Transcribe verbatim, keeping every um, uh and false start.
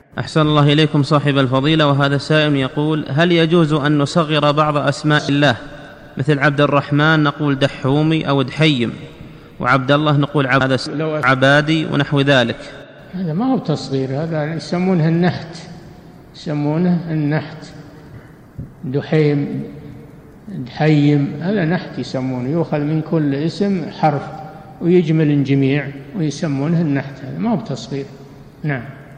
أحسن الله إليكم صاحب الفضيلة. وهذا سائل يقول: هل يجوز أن نصغر بعض أسماء الله، مثل عبد الرحمن نقول دحومي أو دحيم، وعبد الله نقول عبادي ونحو ذلك؟ هذا ما هو تصغير، هذا يسمونه النحت، يسمونه النحت. دحيم، دحيم، هذا نحت يسمونه، يؤخذ من كل اسم حرف ويجمل الجميع ويسمونه النحت، هذا ما هو تصغير. نعم.